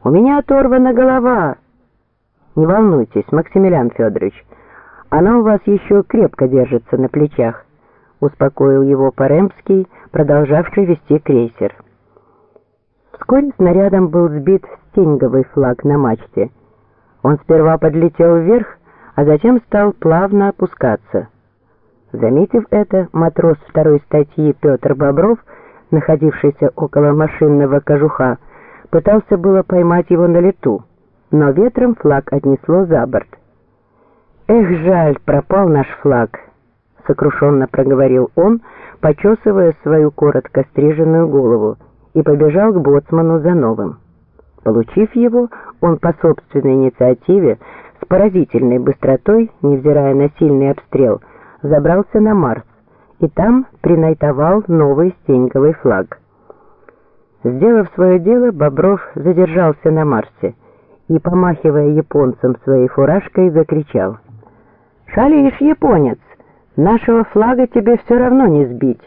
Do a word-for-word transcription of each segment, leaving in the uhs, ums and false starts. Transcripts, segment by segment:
«У меня оторвана голова!» «Не волнуйтесь, Максимилиан Федорович, она у вас еще крепко держится на плечах», — успокоил его Паремский, продолжавший вести крейсер. Вскоре снарядом был сбит стенговый флаг на мачте. Он сперва подлетел вверх, а затем стал плавно опускаться. Заметив это, матрос второй статьи Петр Бобров, находившийся около машинного кожуха, пытался было поймать его на лету, но ветром флаг отнесло за борт. «Эх, жаль, пропал наш флаг», — сокрушенно проговорил он, почесывая свою коротко стриженную голову, и побежал к боцману за новым. Получив его, он по собственной инициативе с поразительной быстротой, невзирая на сильный обстрел, забрался на Марс и там принайтовал новый стенговый флаг. Сделав свое дело, Бобров задержался на Марсе и, помахивая японцам своей фуражкой, закричал: «Шалишь, японец! Нашего флага тебе все равно не сбить!»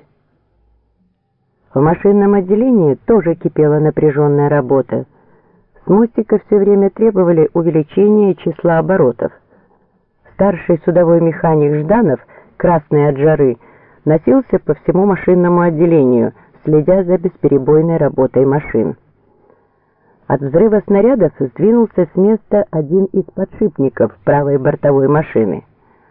В машинном отделении тоже кипела напряженная работа. С мостика все время требовали увеличения числа оборотов. Старший судовой механик Жданов, красный от жары, носился по всему машинному отделению, следя за бесперебойной работой машин. От взрыва снарядов сдвинулся с места один из подшипников правой бортовой машины.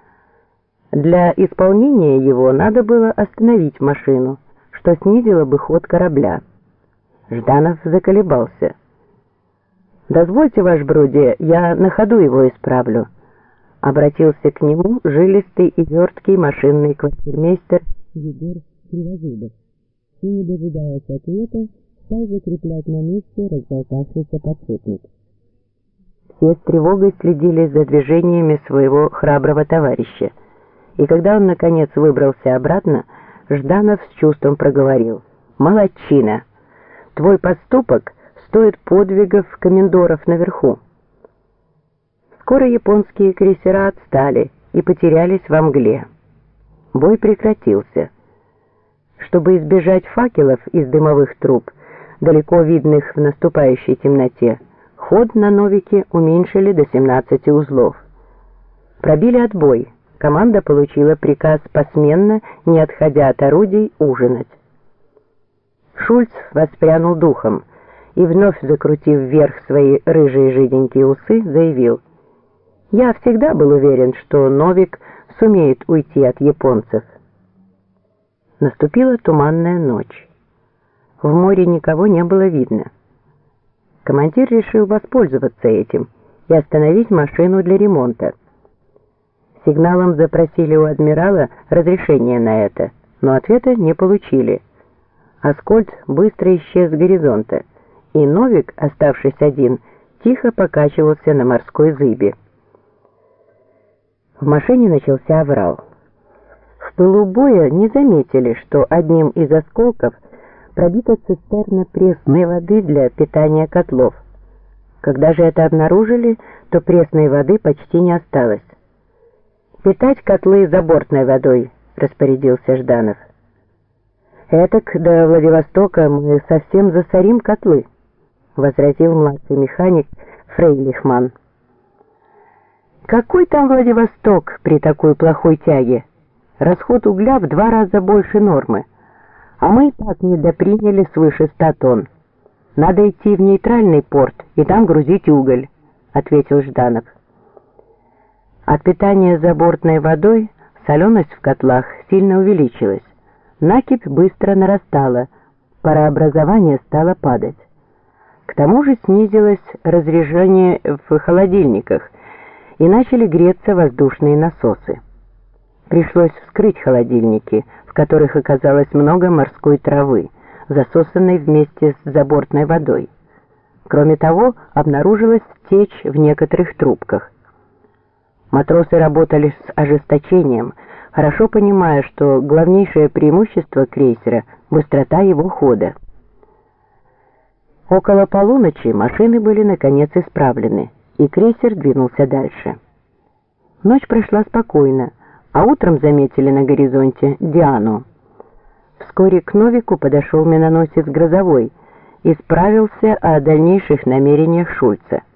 Для исполнения его надо было остановить машину, что снизило бы ход корабля. Жданов заколебался. «Дозвольте, ваше бродие, я на ходу его исправлю», — обратился к нему жилистый и верткий машинный квартирмейстер Егор Кривозубов, и, не дожидаясь ответа, стал закреплять на месте разболтавшийся подшипник. Все с тревогой следили за движениями своего храброго товарища, и когда он, наконец, выбрался обратно, Жданов с чувством проговорил: «Молодчина! Твой поступок стоит подвигов комендоров наверху». Скоро японские крейсера отстали и потерялись во мгле. Бой прекратился. Чтобы избежать факелов из дымовых труб, далеко видных в наступающей темноте, ход на Новике уменьшили до семнадцати узлов. Пробили отбой. Команда получила приказ посменно, не отходя от орудий, ужинать. Шульц воспрянул духом и, вновь закрутив вверх свои рыжие жиденькие усы, заявил: «Я всегда был уверен, что Новик сумеет уйти от японцев». Наступила туманная ночь. В море никого не было видно. Командир решил воспользоваться этим и остановить машину для ремонта. Сигналом запросили у адмирала разрешение на это, но ответа не получили. Аскольд быстро исчез с горизонта, и Новик, оставшись один, тихо покачивался на морской зыбе. В машине начался аврал. В пылу боя не заметили, что одним из осколков пробита цистерна пресной воды для питания котлов. Когда же это обнаружили, то пресной воды почти не осталось. «Питать котлы забортной водой», — распорядился Жданов. «Этак до Владивостока мы совсем засорим котлы», — возразил младший механик Фрейлихман. «Какой там Владивосток при такой плохой тяге? Расход угля в два раза больше нормы, а мы и так недоприняли свыше ста тонн. Надо идти в нейтральный порт и там грузить уголь», — ответил Жданов. От питания забортной водой соленость в котлах сильно увеличилась. Накипь быстро нарастала, парообразование стало падать. К тому же снизилось разрежение в холодильниках, и начали греться воздушные насосы. Пришлось вскрыть холодильники, в которых оказалось много морской травы, засосанной вместе с забортной водой. Кроме того, обнаружилась течь в некоторых трубках. Матросы работали с ожесточением, хорошо понимая, что главнейшее преимущество крейсера – быстрота его хода. Около полуночи машины были наконец исправлены, и крейсер двинулся дальше. Ночь прошла спокойно, а утром заметили на горизонте Диану. Вскоре к Новику подошел миноносец «Грозовой», и справился о дальнейших намерениях Шульца.